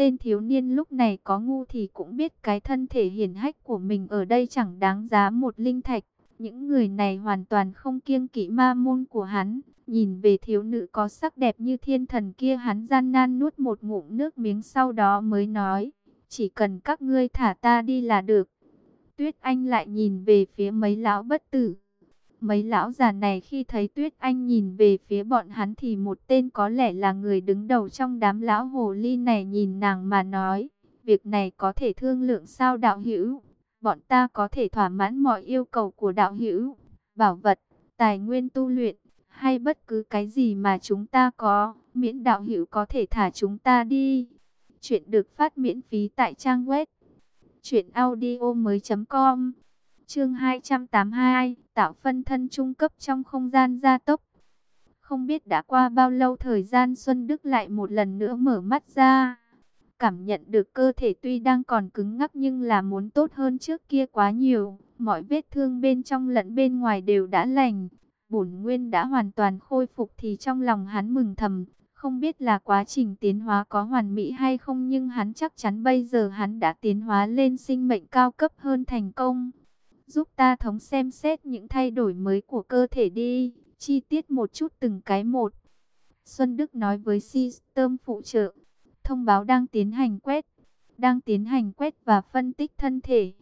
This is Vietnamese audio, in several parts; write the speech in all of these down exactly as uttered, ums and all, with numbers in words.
Tên thiếu niên lúc này có ngu thì cũng biết cái thân thể hiển hách của mình ở đây chẳng đáng giá một linh thạch. Những người này hoàn toàn không kiêng kỵ ma môn của hắn. Nhìn về thiếu nữ có sắc đẹp như thiên thần kia, hắn gian nan nuốt một ngụm nước miếng, sau đó mới nói, chỉ cần các ngươi thả ta đi là được. Tuyết Anh lại nhìn về phía mấy lão bất tử. Mấy lão già này khi thấy Tuyết Anh nhìn về phía bọn hắn thì một tên có lẽ là người đứng đầu trong đám lão hồ ly này nhìn nàng mà nói, việc này có thể thương lượng sao đạo hữu? Bọn ta có thể thỏa mãn mọi yêu cầu của đạo hữu, bảo vật, tài nguyên tu luyện, hay bất cứ cái gì mà chúng ta có, miễn đạo hữu có thể thả chúng ta đi. Chuyện được phát miễn phí tại trang web truyện audio mới chấm com. Chương hai trăm tám mươi hai, tạo phân thân trung cấp trong không gian gia tốc. Không biết đã qua bao lâu thời gian, Xuân Đức lại một lần nữa mở mắt ra. Cảm nhận được cơ thể tuy đang còn cứng ngắc nhưng là muốn tốt hơn trước kia quá nhiều. Mọi vết thương bên trong lẫn bên ngoài đều đã lành. Bổn nguyên đã hoàn toàn khôi phục thì trong lòng hắn mừng thầm. Không biết là quá trình tiến hóa có hoàn mỹ hay không, nhưng hắn chắc chắn bây giờ hắn đã tiến hóa lên sinh mệnh cao cấp hơn thành công. Giúp ta thống xem xét những thay đổi mới của cơ thể đi, chi tiết một chút từng cái một. Xuân Đức nói với system phụ trợ, thông báo đang tiến hành quét, đang tiến hành quét và phân tích thân thể.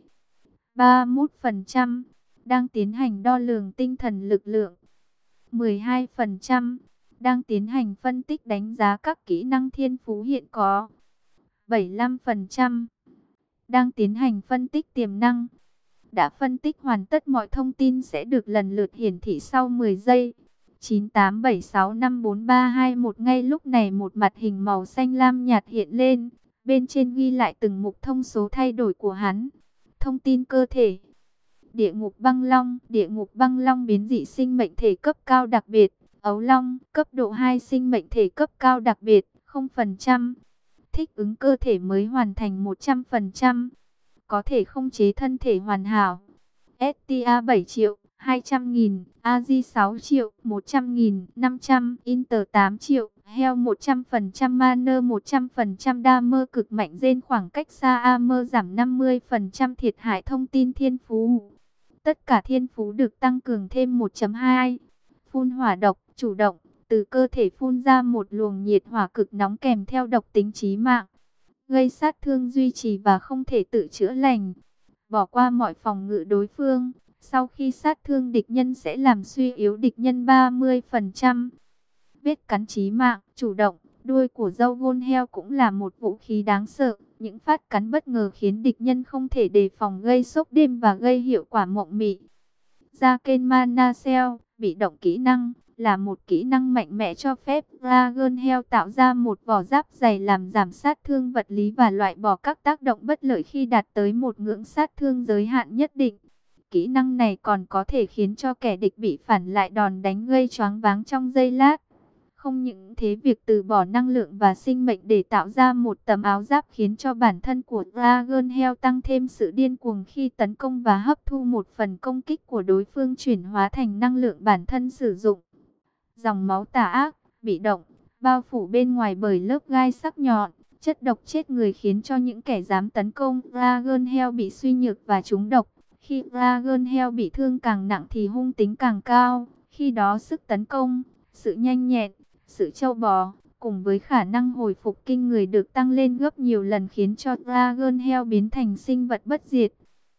ba mươi mốt phần trăm, đang tiến hành đo lường tinh thần lực lượng. mười hai phần trăm, đang tiến hành phân tích đánh giá các kỹ năng thiên phú hiện có. bảy mươi lăm phần trăm, đang tiến hành phân tích tiềm năng. Đã phân tích hoàn tất, mọi thông tin sẽ được lần lượt hiển thị sau mười giây. chín tám bảy sáu năm bốn ba hai một. Ngay lúc này một mặt hình màu xanh lam nhạt hiện lên. Bên trên ghi lại từng mục thông số thay đổi của hắn. Thông tin cơ thể. Địa ngục băng long. Địa ngục băng long biến dị sinh mệnh thể cấp cao đặc biệt. Ấu long cấp độ hai sinh mệnh thể cấp cao đặc biệt không phần trăm. Thích ứng cơ thể mới hoàn thành một trăm phần trăm. Có thể khống chế thân thể hoàn hảo. ét tê a bảy triệu, hai trăm nghìn, a giê sáu triệu, một trăm nghìn, năm trăm, Inter tám triệu, Heo một trăm phần trăm, Manner một trăm phần trăm, Damer cực mạnh, Gen khoảng cách xa, Armor giảm năm mươi phần trăm, thiệt hại. Thông tin thiên phú. Tất cả thiên phú được tăng cường thêm một chấm hai. Phun hỏa độc, chủ động, từ cơ thể phun ra một luồng nhiệt hỏa cực nóng kèm theo độc tính chí mạng. Gây sát thương duy trì và không thể tự chữa lành. Bỏ qua mọi phòng ngự đối phương. Sau khi sát thương địch nhân sẽ làm suy yếu địch nhân ba mươi phần trăm. Vết cắn chí mạng, chủ động. Đuôi của dâu gôn heo cũng là một vũ khí đáng sợ. Những phát cắn bất ngờ khiến địch nhân không thể đề phòng, gây sốc đêm và gây hiệu quả mộng mị. Ra kênh Mana Cell, bị động kỹ năng. Là một kỹ năng mạnh mẽ cho phép Dragon Hell tạo ra một vỏ giáp dày làm giảm sát thương vật lý và loại bỏ các tác động bất lợi khi đạt tới một ngưỡng sát thương giới hạn nhất định. Kỹ năng này còn có thể khiến cho kẻ địch bị phản lại đòn đánh, gây choáng váng trong giây lát. Không những thế, việc từ bỏ năng lượng và sinh mệnh để tạo ra một tấm áo giáp khiến cho bản thân của Dragon Hell tăng thêm sự điên cuồng khi tấn công và hấp thu một phần công kích của đối phương, chuyển hóa thành năng lượng bản thân sử dụng. Dòng máu tà ác, bị động, bao phủ bên ngoài bởi lớp gai sắc nhọn, chất độc chết người khiến cho những kẻ dám tấn công Dragon Hell bị suy nhược và trúng độc. Khi Dragon Hell bị thương càng nặng thì hung tính càng cao, khi đó sức tấn công, sự nhanh nhẹn, sự trâu bò, cùng với khả năng hồi phục kinh người được tăng lên gấp nhiều lần, khiến cho Dragon Hell biến thành sinh vật bất diệt.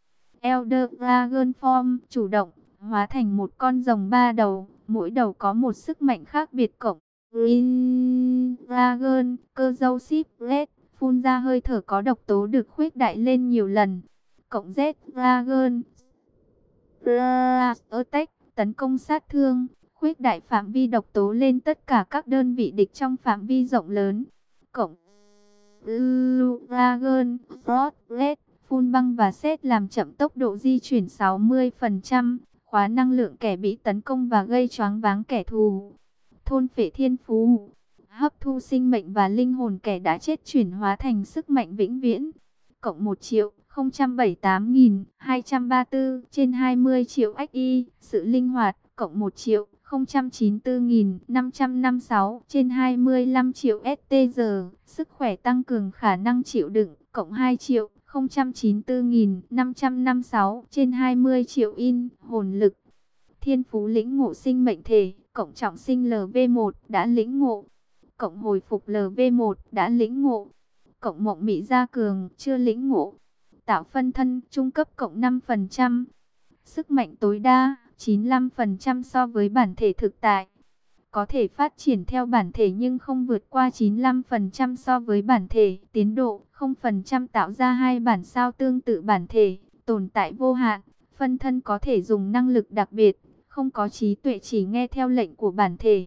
Elder Dragon Form, chủ động, hóa thành một con rồng ba đầu. Mỗi đầu có một sức mạnh khác biệt. Cộng Green Dragon, cơ dâu Ship Red, phun ra hơi thở có độc tố được khuếch đại lên nhiều lần. Cộng Z Dragon, Blast Attack, tấn công sát thương, khuếch đại phạm vi độc tố lên tất cả các đơn vị địch trong phạm vi rộng lớn. Cộng Blue Dragon, Frost Red, phun băng và sét làm chậm tốc độ di chuyển sáu mươi phần trăm. Khóa năng lượng kẻ bị tấn công và gây choáng váng kẻ thù. Thôn phệ thiên phú, hấp thu sinh mệnh và linh hồn kẻ đã chết, chuyển hóa thành sức mạnh vĩnh viễn. Cộng một triệu không trăm bảy mươi tám nghìn hai trăm ba mươi tư trên hai mươi triệu ích i, sự linh hoạt. Cộng một triệu không chín tư nghìn năm trăm năm mươi sáu trên hai mươi lăm triệu S T giờ, sức khỏe tăng cường khả năng chịu đựng, cộng hai triệu không chín tư nghìn năm trăm năm mươi sáu trên hai mươi triệu in, hồn lực. Thiên phú lĩnh ngộ sinh mệnh thể, cộng trọng sinh L V một đã lĩnh ngộ, cộng hồi phục L V một đã lĩnh ngộ, cộng mộng mị gia cường chưa lĩnh ngộ. Tạo phân thân trung cấp cộng năm phần trăm. Sức mạnh tối đa chín mươi lăm phần trăm so với bản thể thực tại. Có thể phát triển theo bản thể nhưng không vượt qua chín mươi lăm phần trăm so với bản thể. Tiến độ không phần trăm tạo ra hai bản sao tương tự bản thể. Tồn tại vô hạn. Phân thân có thể dùng năng lực đặc biệt. Không có trí tuệ, chỉ nghe theo lệnh của bản thể.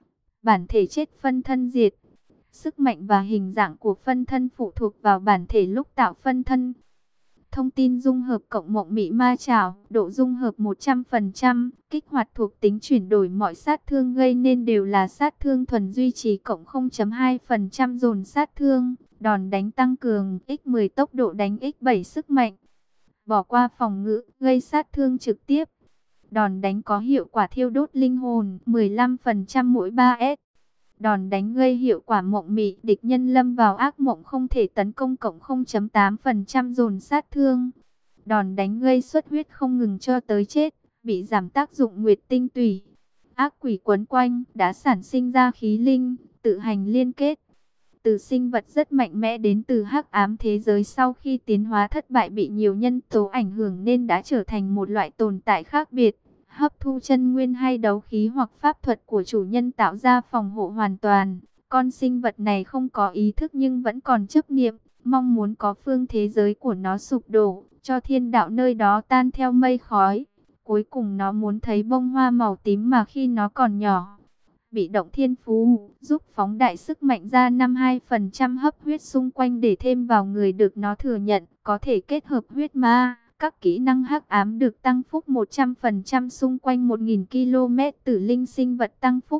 Bản thể chết phân thân diệt. Sức mạnh và hình dạng của phân thân phụ thuộc vào bản thể lúc tạo phân thân. Thông tin dung hợp cộng mộng mị ma chảo, độ dung hợp một trăm phần trăm, kích hoạt thuộc tính chuyển đổi mọi sát thương gây nên đều là sát thương thuần, duy trì cộng không phẩy hai phần trăm dồn sát thương, đòn đánh tăng cường, nhân mười tốc độ đánh, nhân bảy sức mạnh. Bỏ qua phòng ngự, gây sát thương trực tiếp. Đòn đánh có hiệu quả thiêu đốt linh hồn, mười lăm phần trăm mỗi ba S. Đòn đánh gây hiệu quả mộng mị, địch nhân lâm vào ác mộng không thể tấn công, cộng không phẩy tám phần trăm dồn sát thương. Đòn đánh gây xuất huyết không ngừng cho tới chết, bị giảm tác dụng nguyệt tinh tủy. Ác quỷ quấn quanh, đã sản sinh ra khí linh, tự hành liên kết. Từ sinh vật rất mạnh mẽ đến từ hắc ám thế giới, sau khi tiến hóa thất bại bị nhiều nhân tố ảnh hưởng nên đã trở thành một loại tồn tại khác biệt. Hấp thu chân nguyên hay đấu khí hoặc pháp thuật của chủ nhân tạo ra phòng hộ hoàn toàn. Con sinh vật này không có ý thức nhưng vẫn còn chấp niệm, mong muốn có phương thế giới của nó sụp đổ, cho thiên đạo nơi đó tan theo mây khói. Cuối cùng nó muốn thấy bông hoa màu tím mà khi nó còn nhỏ. Bị động thiên phú, giúp phóng đại sức mạnh ra năm mươi hai phần trăm hấp huyết xung quanh để thêm vào người được nó thừa nhận, có thể kết hợp huyết ma. Các kỹ năng hắc ám được tăng phúc một trăm phần trăm xung quanh một nghìn ki lô mét, tử linh sinh vật tăng phúc.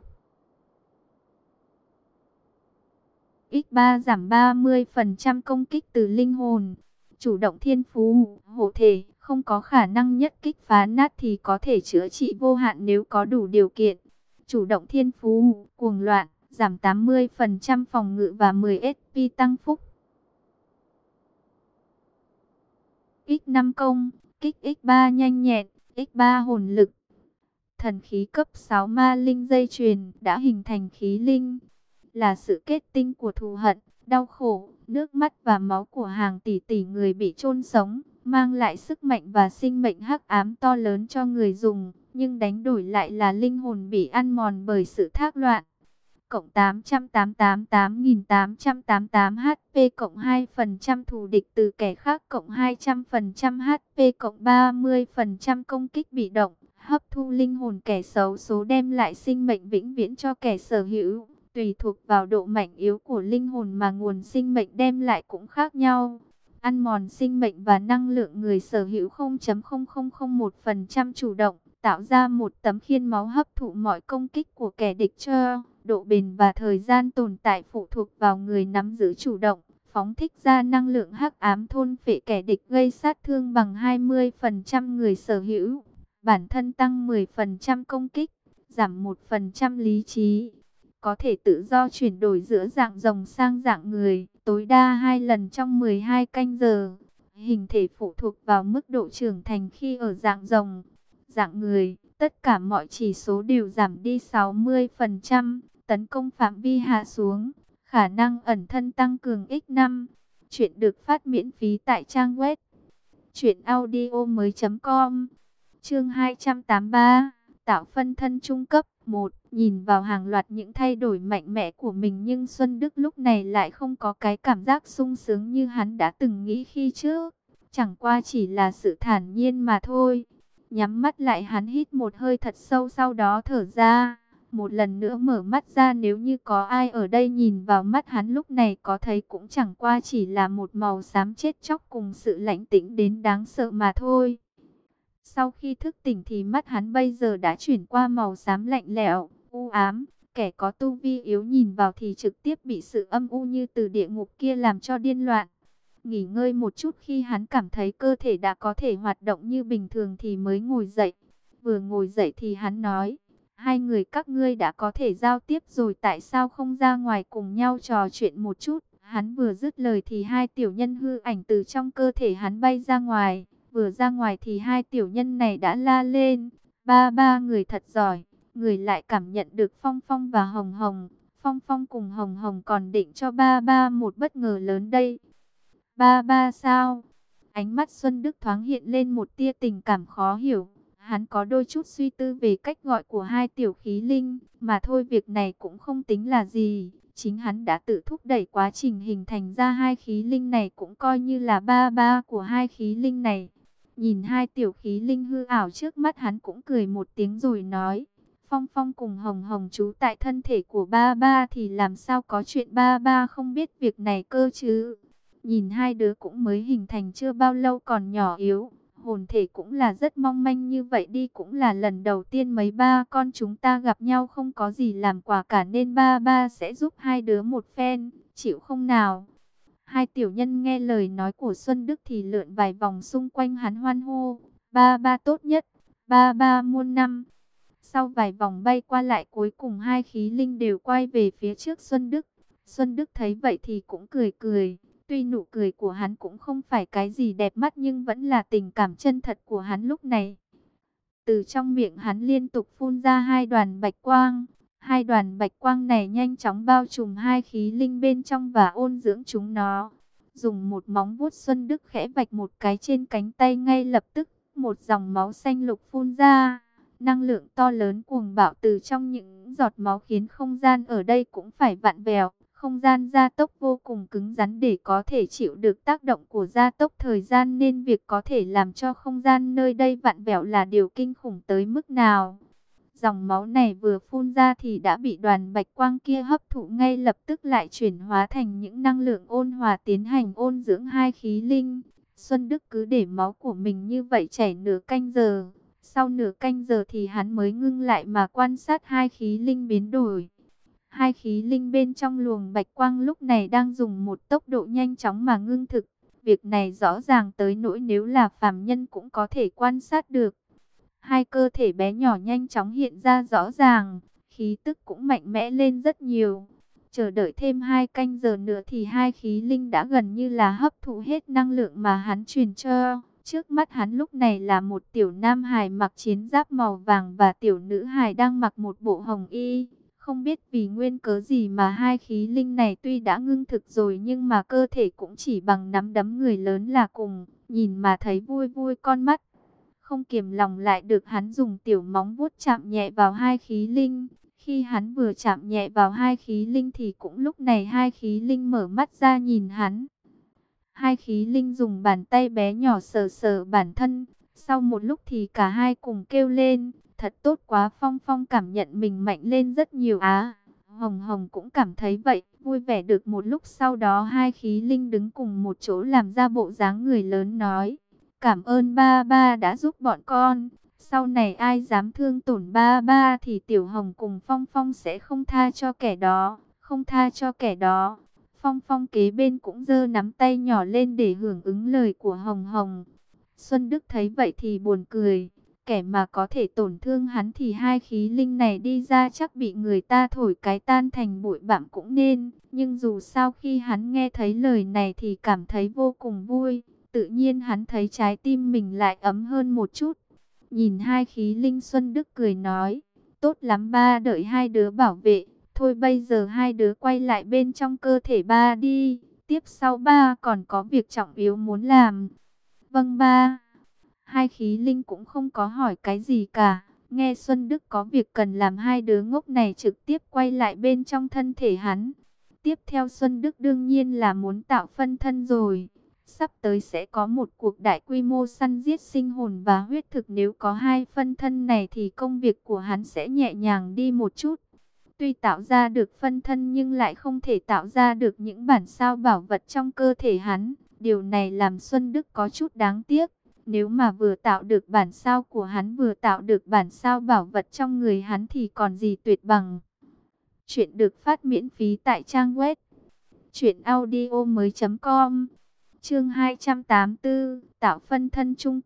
nhân ba giảm ba mươi phần trăm công kích từ linh hồn. Chủ động thiên phú, hộ thể, không có khả năng nhất kích phá nát thì có thể chữa trị vô hạn nếu có đủ điều kiện. Chủ động thiên phú, cuồng loạn, giảm tám mươi phần trăm phòng ngự và mười S P tăng phúc. nhân năm công, kích nhân ba nhanh nhẹn, nhân ba hồn lực. Thần khí cấp sáu ma linh dây chuyền đã hình thành khí linh, là sự kết tinh của thù hận, đau khổ, nước mắt và máu của hàng tỷ tỷ người bị chôn sống, mang lại sức mạnh và sinh mệnh hắc ám to lớn cho người dùng, nhưng đánh đổi lại là linh hồn bị ăn mòn bởi sự thác loạn. Cộng tám trăm tám mươi tám tám nghìn tám trăm tám mươi tám H P, cộng hai phần trăm thù địch từ kẻ khác, cộng hai trăm phần trăm H P, cộng ba mươi phần trăm công kích bị động, hấp thu linh hồn kẻ xấu số, đem lại sinh mệnh vĩnh viễn cho kẻ sở hữu. Tùy thuộc vào độ mạnh yếu của linh hồn mà nguồn sinh mệnh đem lại cũng khác nhau. Ăn mòn sinh mệnh và năng lượng người sở hữu không phẩy không không không một phần trăm chủ động, tạo ra một tấm khiên máu hấp thụ mọi công kích của kẻ địch cho. Độ bền và thời gian tồn tại phụ thuộc vào người nắm giữ chủ động, phóng thích ra năng lượng hắc ám thôn phệ kẻ địch, gây sát thương bằng hai mươi phần trăm người sở hữu. Bản thân tăng mười phần trăm công kích, giảm một phần trăm lý trí. Có thể tự do chuyển đổi giữa dạng rồng sang dạng người, tối đa hai lần trong mười hai canh giờ. Hình thể phụ thuộc vào mức độ trưởng thành khi ở dạng rồng. Dạng người, tất cả mọi chỉ số đều giảm đi sáu mươi phần trăm, tấn công phạm vi hạ xuống, khả năng ẩn thân tăng cường nhân năm. Chuyện được phát miễn phí tại trang web truyện audio mới chấm com. Chương hai trăm tám mươi ba, tạo phân thân trung cấp. Một, nhìn vào hàng loạt những thay đổi mạnh mẽ của mình, nhưng Xuân Đức lúc này lại không có cái cảm giác sung sướng như hắn đã từng nghĩ khi trước. Chẳng qua chỉ là sự thản nhiên mà thôi. Nhắm mắt lại, hắn hít một hơi thật sâu, sau đó thở ra. Một lần nữa mở mắt ra, nếu như có ai ở đây nhìn vào mắt hắn lúc này có thấy cũng chẳng qua chỉ là một màu xám chết chóc cùng sự lãnh tĩnh đến đáng sợ mà thôi. Sau khi thức tỉnh thì mắt hắn bây giờ đã chuyển qua màu xám lạnh lẽo, u ám. Kẻ có tu vi yếu nhìn vào thì trực tiếp bị sự âm u như từ địa ngục kia làm cho điên loạn. Nghỉ ngơi một chút, khi hắn cảm thấy cơ thể đã có thể hoạt động như bình thường thì mới ngồi dậy. Vừa ngồi dậy thì hắn nói, Hai người các ngươi đã có thể giao tiếp rồi, tại sao không ra ngoài cùng nhau trò chuyện một chút? Hắn vừa dứt lời thì hai tiểu nhân hư ảnh từ trong cơ thể hắn bay ra ngoài. Vừa ra ngoài thì hai tiểu nhân này đã la lên: ba ba, người thật giỏi. Người lại cảm nhận được Phong Phong và Hồng Hồng. Phong Phong cùng Hồng Hồng còn định cho ba ba một bất ngờ lớn đây. Ba ba sao? Ánh mắt Xuân Đức thoáng hiện lên một tia tình cảm khó hiểu. Hắn có đôi chút suy tư về cách gọi của hai tiểu khí linh, mà thôi việc này cũng không tính là gì. Chính hắn đã tự thúc đẩy quá trình hình thành ra hai khí linh này, cũng coi như là ba ba của hai khí linh này. Nhìn hai tiểu khí linh hư ảo trước mắt, hắn cũng cười một tiếng rồi nói: Phong Phong cùng Hồng Hồng trú tại thân thể của ba ba thì làm sao có chuyện ba ba không biết việc này cơ chứ. Nhìn hai đứa cũng mới hình thành chưa bao lâu, còn nhỏ yếu, hồn thể cũng là rất mong manh như vậy đi, cũng là lần đầu tiên mấy ba con chúng ta gặp nhau không có gì làm quà cả, nên ba ba sẽ giúp hai đứa một phen, chịu không nào? Hai tiểu nhân nghe lời nói của Xuân Đức thì lượn vài vòng xung quanh hắn hoan hô: ba ba tốt nhất, ba ba muôn năm. Sau vài vòng bay qua lại, cuối cùng hai khí linh đều quay về phía trước Xuân Đức. Xuân Đức thấy vậy thì cũng cười cười. Tuy nụ cười của hắn cũng không phải cái gì đẹp mắt, nhưng vẫn là tình cảm chân thật của hắn lúc này. Từ trong miệng hắn liên tục phun ra hai đoàn bạch quang. Hai đoàn bạch quang này nhanh chóng bao trùm hai khí linh bên trong và ôn dưỡng chúng nó. Dùng một móng vuốt, Xuân Đức khẽ vạch một cái trên cánh tay, ngay lập tức một dòng máu xanh lục phun ra. Năng lượng to lớn cuồng bạo từ trong những giọt máu khiến không gian ở đây cũng phải vặn vẹo. Không gian gia tốc vô cùng cứng rắn để có thể chịu được tác động của gia tốc thời gian, nên việc có thể làm cho không gian nơi đây vặn vẹo là điều kinh khủng tới mức nào. Dòng máu này vừa phun ra thì đã bị đoàn bạch quang kia hấp thụ, ngay lập tức lại chuyển hóa thành những năng lượng ôn hòa tiến hành ôn dưỡng hai khí linh. Xuân Đức cứ để máu của mình như vậy chảy nửa canh giờ. Sau nửa canh giờ thì hắn mới ngưng lại mà quan sát hai khí linh biến đổi. Hai khí linh bên trong luồng bạch quang lúc này đang dùng một tốc độ nhanh chóng mà ngưng thực. Việc này rõ ràng tới nỗi nếu là phàm nhân cũng có thể quan sát được. Hai cơ thể bé nhỏ nhanh chóng hiện ra rõ ràng, khí tức cũng mạnh mẽ lên rất nhiều. Chờ đợi thêm hai canh giờ nữa thì hai khí linh đã gần như là hấp thụ hết năng lượng mà hắn truyền cho. Trước mắt hắn lúc này là một tiểu nam hài mặc chiến giáp màu vàng và tiểu nữ hài đang mặc một bộ hồng y. Không biết vì nguyên cớ gì mà hai khí linh này tuy đã ngưng thực rồi nhưng mà cơ thể cũng chỉ bằng nắm đấm người lớn là cùng, nhìn mà thấy vui vui con mắt. Không kiềm lòng lại được, hắn dùng tiểu móng vuốt chạm nhẹ vào hai khí linh. Khi hắn vừa chạm nhẹ vào hai khí linh thì cũng lúc này hai khí linh mở mắt ra nhìn hắn. Hai khí linh dùng bàn tay bé nhỏ sờ sờ bản thân. Sau một lúc thì cả hai cùng kêu lên: thật tốt quá, Phong Phong cảm nhận mình mạnh lên rất nhiều á. Hồng Hồng cũng cảm thấy vậy, vui vẻ được một lúc sau đó hai khí linh đứng cùng một chỗ làm ra bộ dáng người lớn nói: cảm ơn ba ba đã giúp bọn con. Sau này ai dám thương tổn ba ba thì Tiểu Hồng cùng Phong Phong sẽ không tha cho kẻ đó, không tha cho kẻ đó. Phong Phong kế bên cũng giơ nắm tay nhỏ lên để hưởng ứng lời của Hồng Hồng. Xuân Đức thấy vậy thì buồn cười. Kẻ mà có thể tổn thương hắn thì hai khí linh này đi ra chắc bị người ta thổi cái tan thành bụi bặm cũng nên. Nhưng dù sao khi hắn nghe thấy lời này thì cảm thấy vô cùng vui. Tự nhiên hắn thấy trái tim mình lại ấm hơn một chút. Nhìn hai khí linh, Xuân Đức cười nói: tốt lắm ba, đợi hai đứa bảo vệ. Thôi bây giờ hai đứa quay lại bên trong cơ thể ba đi. Tiếp sau ba còn có việc trọng yếu muốn làm. Vâng ba. Hai khí linh cũng không có hỏi cái gì cả. Nghe Xuân Đức có việc cần làm, hai đứa ngốc này trực tiếp quay lại bên trong thân thể hắn. Tiếp theo Xuân Đức đương nhiên là muốn tạo phân thân rồi. Sắp tới sẽ có một cuộc đại quy mô săn giết sinh hồn và huyết thực. Nếu có hai phân thân này thì công việc của hắn sẽ nhẹ nhàng đi một chút. Tuy tạo ra được phân thân nhưng lại không thể tạo ra được những bản sao bảo vật trong cơ thể hắn. Điều này làm Xuân Đức có chút đáng tiếc. Nếu mà vừa tạo được bản sao của hắn, vừa tạo được bản sao bảo vật trong người hắn thì còn gì tuyệt bằng. Chuyện được phát miễn phí tại trang web truyện audio mới chấm com. Chương hai trăm tám mươi tư, tạo phân thân trung cấp.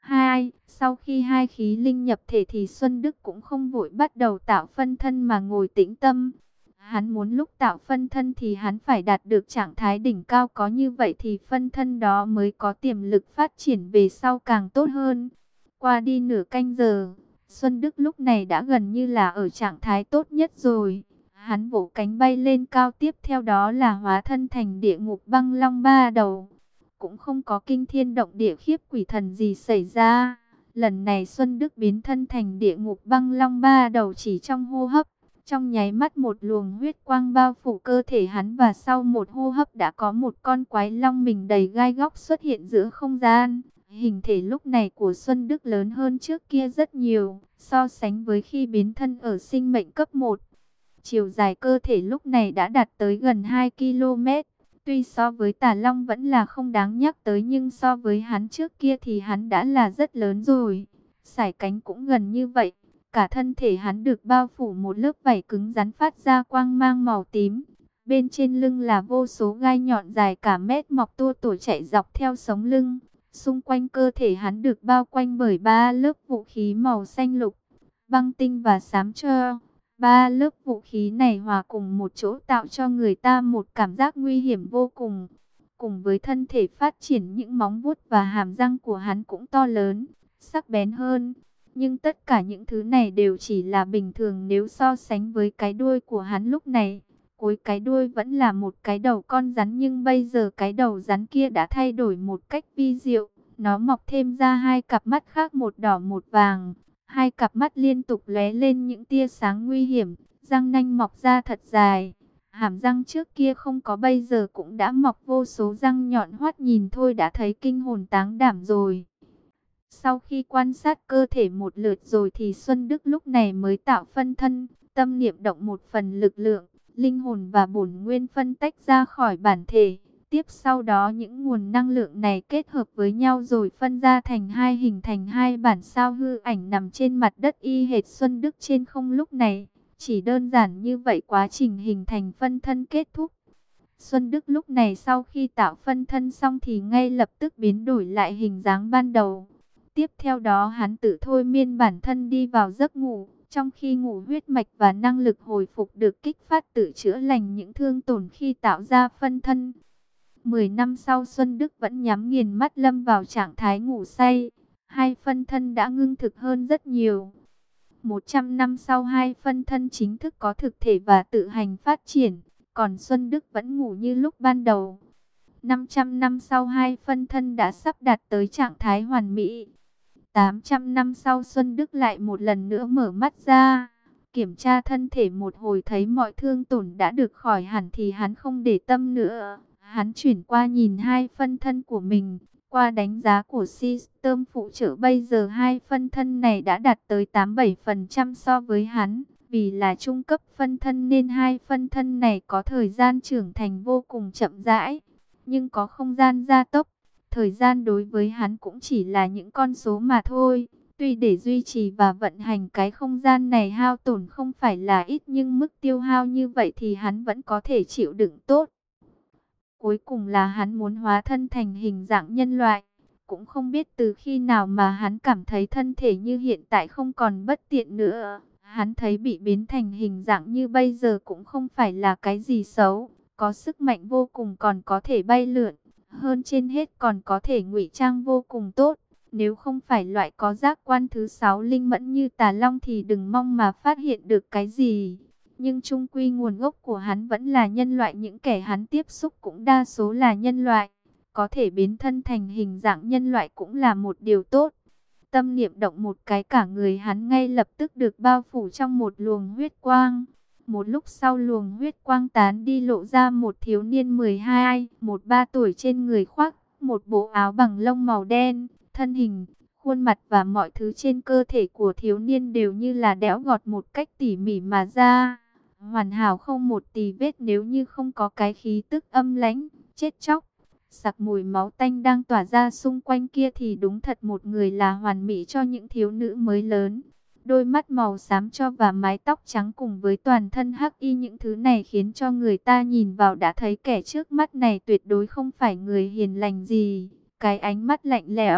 Hai, sau khi hai khí linh nhập thể thì Xuân Đức cũng không vội bắt đầu tạo phân thân mà ngồi tĩnh tâm. Hắn muốn lúc tạo phân thân thì hắn phải đạt được trạng thái đỉnh cao, có như vậy thì phân thân đó mới có tiềm lực phát triển về sau càng tốt hơn. Qua đi nửa canh giờ, Xuân Đức lúc này đã gần như là ở trạng thái tốt nhất rồi. Hắn vỗ cánh bay lên cao, tiếp theo đó là hóa thân thành địa ngục băng long ba đầu. Cũng không có kinh thiên động địa khiếp quỷ thần gì xảy ra. Lần này Xuân Đức biến thân thành địa ngục băng long ba đầu chỉ trong hô hấp. Trong nháy mắt một luồng huyết quang bao phủ cơ thể hắn, và sau một hô hấp đã có một con quái long mình đầy gai góc xuất hiện giữa không gian. Hình thể lúc này của Xuân Đức lớn hơn trước kia rất nhiều, so sánh với khi biến thân ở sinh mệnh cấp một. Chiều dài cơ thể lúc này đã đạt tới gần hai ki lô mét. Tuy so với Tà Long vẫn là không đáng nhắc tới, nhưng so với hắn trước kia thì hắn đã là rất lớn rồi. Sải cánh cũng gần như vậy. Cả thân thể hắn được bao phủ một lớp vảy cứng rắn phát ra quang mang màu tím. Bên trên lưng là vô số gai nhọn dài cả mét mọc tua tủa chạy dọc theo sống lưng. Xung quanh cơ thể hắn được bao quanh bởi ba lớp vũ khí màu xanh lục, băng tinh và xám tro. Ba lớp vũ khí này hòa cùng một chỗ tạo cho người ta một cảm giác nguy hiểm vô cùng. Cùng với thân thể phát triển, những móng vuốt và hàm răng của hắn cũng to lớn, sắc bén hơn. Nhưng tất cả những thứ này đều chỉ là bình thường nếu so sánh với cái đuôi của hắn lúc này. Cuối cái đuôi vẫn là một cái đầu con rắn, nhưng bây giờ cái đầu rắn kia đã thay đổi một cách vi diệu. Nó mọc thêm ra hai cặp mắt khác, một đỏ một vàng. Hai cặp mắt liên tục lóe lên những tia sáng nguy hiểm, răng nanh mọc ra thật dài. Hàm răng trước kia không có bây giờ cũng đã mọc vô số răng nhọn hoắt, nhìn thôi đã thấy kinh hồn táng đảm rồi. Sau khi quan sát cơ thể một lượt rồi thì Xuân Đức lúc này mới tạo phân thân, tâm niệm động một phần lực lượng, linh hồn và bổn nguyên phân tách ra khỏi bản thể. Tiếp sau đó những nguồn năng lượng này kết hợp với nhau rồi phân ra thành hai, hình thành hai bản sao hư ảnh nằm trên mặt đất y hệt Xuân Đức trên không lúc này. Chỉ đơn giản như vậy quá trình hình thành phân thân kết thúc. Xuân Đức lúc này sau khi tạo phân thân xong thì ngay lập tức biến đổi lại hình dáng ban đầu. Tiếp theo đó hắn tự thôi miên bản thân đi vào giấc ngủ. Trong khi ngủ, huyết mạch và năng lực hồi phục được kích phát, tự chữa lành những thương tổn khi tạo ra phân thân. Mười năm sau, Xuân Đức vẫn nhắm nghiền mắt lâm vào trạng thái ngủ say. Hai phân thân đã ngưng thực hơn rất nhiều. Một trăm năm sau, hai phân thân chính thức có thực thể và tự hành phát triển. Còn Xuân Đức vẫn ngủ như lúc ban đầu. Năm trăm năm sau, hai phân thân đã sắp đạt tới trạng thái hoàn mỹ. Tám trăm năm sau, Xuân Đức lại một lần nữa mở mắt ra. Kiểm tra thân thể một hồi thấy mọi thương tổn đã được khỏi hẳn thì hắn không để tâm nữa. Hắn chuyển qua nhìn hai phân thân của mình. Qua đánh giá của system phụ trợ, bây giờ hai phân thân này đã đạt tới tám mươi bảy phần trăm so với hắn. Vì là trung cấp phân thân nên hai phân thân này có thời gian trưởng thành vô cùng chậm rãi, nhưng có không gian gia tốc. Thời gian đối với hắn cũng chỉ là những con số mà thôi. Tuy để duy trì và vận hành cái không gian này hao tổn không phải là ít, nhưng mức tiêu hao như vậy thì hắn vẫn có thể chịu đựng tốt. Cuối cùng là hắn muốn hóa thân thành hình dạng nhân loại. Cũng không biết từ khi nào mà hắn cảm thấy thân thể như hiện tại không còn bất tiện nữa. Hắn thấy bị biến thành hình dạng như bây giờ cũng không phải là cái gì xấu. Có sức mạnh vô cùng, còn có thể bay lượn. Hơn trên hết còn có thể ngụy trang vô cùng tốt. Nếu không phải loại có giác quan thứ sáu linh mẫn như Tà Long thì đừng mong mà phát hiện được cái gì. Nhưng chung quy nguồn gốc của hắn vẫn là nhân loại, những kẻ hắn tiếp xúc cũng đa số là nhân loại. Có thể biến thân thành hình dạng nhân loại cũng là một điều tốt. Tâm niệm động một cái, cả người hắn ngay lập tức được bao phủ trong một luồng huyết quang. Một lúc sau luồng huyết quang tán đi, lộ ra một thiếu niên mười hai, mười ba tuổi, trên người khoác một bộ áo bằng lông màu đen. Thân hình, khuôn mặt và mọi thứ trên cơ thể của thiếu niên đều như là đẽo gọt một cách tỉ mỉ mà ra. Hoàn hảo không một tì vết, nếu như không có cái khí tức âm lãnh, chết chóc, sặc mùi máu tanh đang tỏa ra xung quanh kia thì đúng thật một người là hoàn mỹ cho những thiếu nữ mới lớn. Đôi mắt màu xám cho và mái tóc trắng cùng với toàn thân hắc y, những thứ này khiến cho người ta nhìn vào đã thấy kẻ trước mắt này tuyệt đối không phải người hiền lành gì. Cái ánh mắt lạnh lẽo,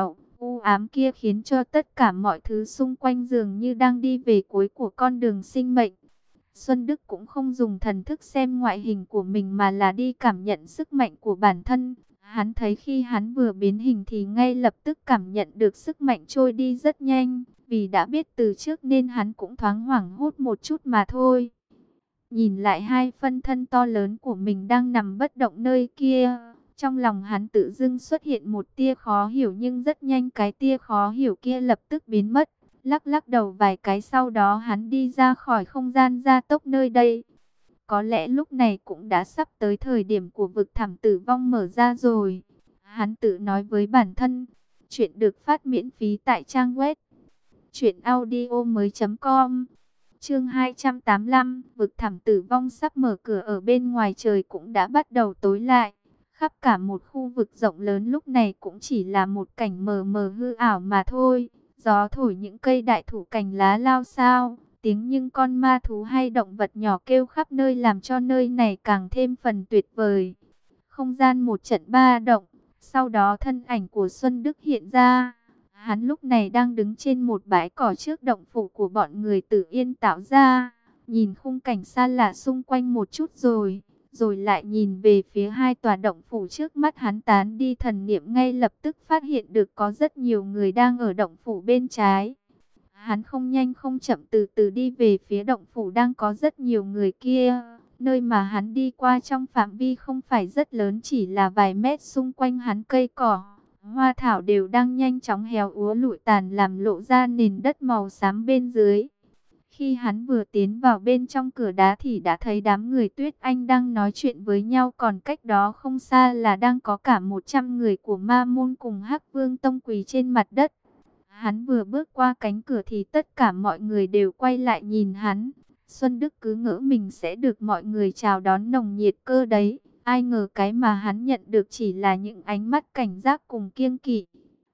u ám kia khiến cho tất cả mọi thứ xung quanh dường như đang đi về cuối của con đường sinh mệnh. Xuân Đức cũng không dùng thần thức xem ngoại hình của mình mà là đi cảm nhận sức mạnh của bản thân. Hắn thấy khi hắn vừa biến hình thì ngay lập tức cảm nhận được sức mạnh trôi đi rất nhanh. Vì đã biết từ trước nên hắn cũng thoáng hoảng hốt một chút mà thôi. Nhìn lại hai phân thân to lớn của mình đang nằm bất động nơi kia. Trong lòng hắn tự dưng xuất hiện một tia khó hiểu, nhưng rất nhanh cái tia khó hiểu kia lập tức biến mất. Lắc lắc đầu vài cái, sau đó hắn đi ra khỏi không gian gia tốc nơi đây. Có lẽ lúc này cũng đã sắp tới thời điểm của vực thẳm tử vong mở ra rồi. Hắn tự nói với bản thân. Chuyện được phát miễn phí tại trang web truyện audio mới chấm com. Chương hai trăm tám mươi lăm, vực thẳm tử vong sắp mở cửa. Ở bên ngoài trời cũng đã bắt đầu tối lại. Khắp cả một khu vực rộng lớn lúc này cũng chỉ là một cảnh mờ mờ hư ảo mà thôi. Gió thổi những cây đại thụ cành lá lao xao, tiếng những con ma thú hay động vật nhỏ kêu khắp nơi làm cho nơi này càng thêm phần tuyệt vời. Không gian một trận ba động, sau đó thân ảnh của Xuân Đức hiện ra. Hắn lúc này đang đứng trên một bãi cỏ trước động phủ của bọn người Tử Yên tạo ra, nhìn khung cảnh xa lạ xung quanh một chút rồi. Rồi lại nhìn về phía hai tòa động phủ trước mắt hắn, tán đi thần niệm ngay lập tức phát hiện được có rất nhiều người đang ở động phủ bên trái. Hắn không nhanh không chậm từ từ đi về phía động phủ đang có rất nhiều người kia. Nơi mà hắn đi qua trong phạm vi không phải rất lớn, chỉ là vài mét, xung quanh hắn cây cỏ, hoa thảo đều đang nhanh chóng héo úa lụi tàn làm lộ ra nền đất màu xám bên dưới. Khi hắn vừa tiến vào bên trong cửa đá thì đã thấy đám người Tuyết Anh đang nói chuyện với nhau, còn cách đó không xa là đang có cả một trăm người của Ma Môn cùng Hắc Vương Tông quỳ trên mặt đất. Hắn vừa bước qua cánh cửa thì tất cả mọi người đều quay lại nhìn hắn. Xuân Đức cứ ngỡ mình sẽ được mọi người chào đón nồng nhiệt cơ đấy. Ai ngờ cái mà hắn nhận được chỉ là những ánh mắt cảnh giác cùng kiêng kỵ.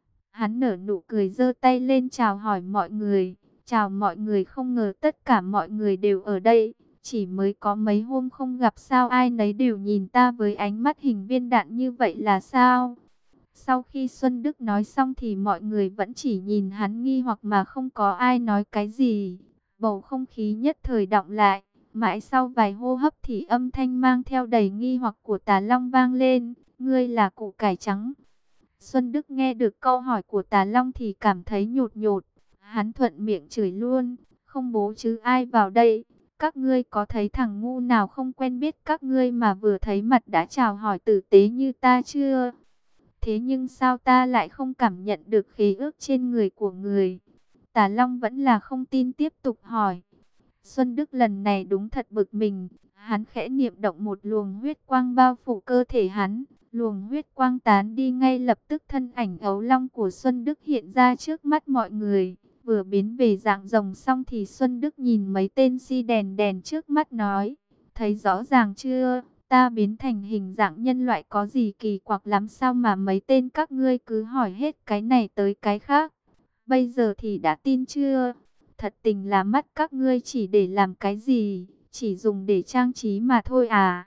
Hắn nở nụ cười giơ tay lên chào hỏi mọi người. Chào mọi người, không ngờ tất cả mọi người đều ở đây. Chỉ mới có mấy hôm không gặp sao ai nấy đều nhìn ta với ánh mắt hình viên đạn như vậy là sao? Sau khi Xuân Đức nói xong thì mọi người vẫn chỉ nhìn hắn nghi hoặc mà không có ai nói cái gì. Bầu không khí nhất thời đọng lại. Mãi sau vài hô hấp thì âm thanh mang theo đầy nghi hoặc của Tà Long vang lên. Ngươi là củ cải trắng. Xuân Đức nghe được câu hỏi của Tà Long thì cảm thấy nhột nhột. Hắn thuận miệng chửi luôn, không bố chứ ai vào đây. Các ngươi có thấy thằng ngu nào không quen biết các ngươi mà vừa thấy mặt đã chào hỏi tử tế như ta chưa? Thế nhưng sao ta lại không cảm nhận được khí ước trên người của người? Tà Long vẫn là không tin, tiếp tục hỏi. Xuân Đức lần này đúng thật bực mình. Hắn khẽ niệm động, một luồng huyết quang bao phủ cơ thể hắn. Luồng huyết quang tán đi ngay lập tức thân ảnh ấu long của Xuân Đức hiện ra trước mắt mọi người. Vừa biến về dạng rồng xong thì Xuân Đức nhìn mấy tên si đèn đèn trước mắt nói. Thấy rõ ràng chưa, ta biến thành hình dạng nhân loại có gì kỳ quặc lắm sao mà mấy tên các ngươi cứ hỏi hết cái này tới cái khác. Bây giờ thì đã tin chưa? Thật tình là mắt các ngươi chỉ để làm cái gì, chỉ dùng để trang trí mà thôi à.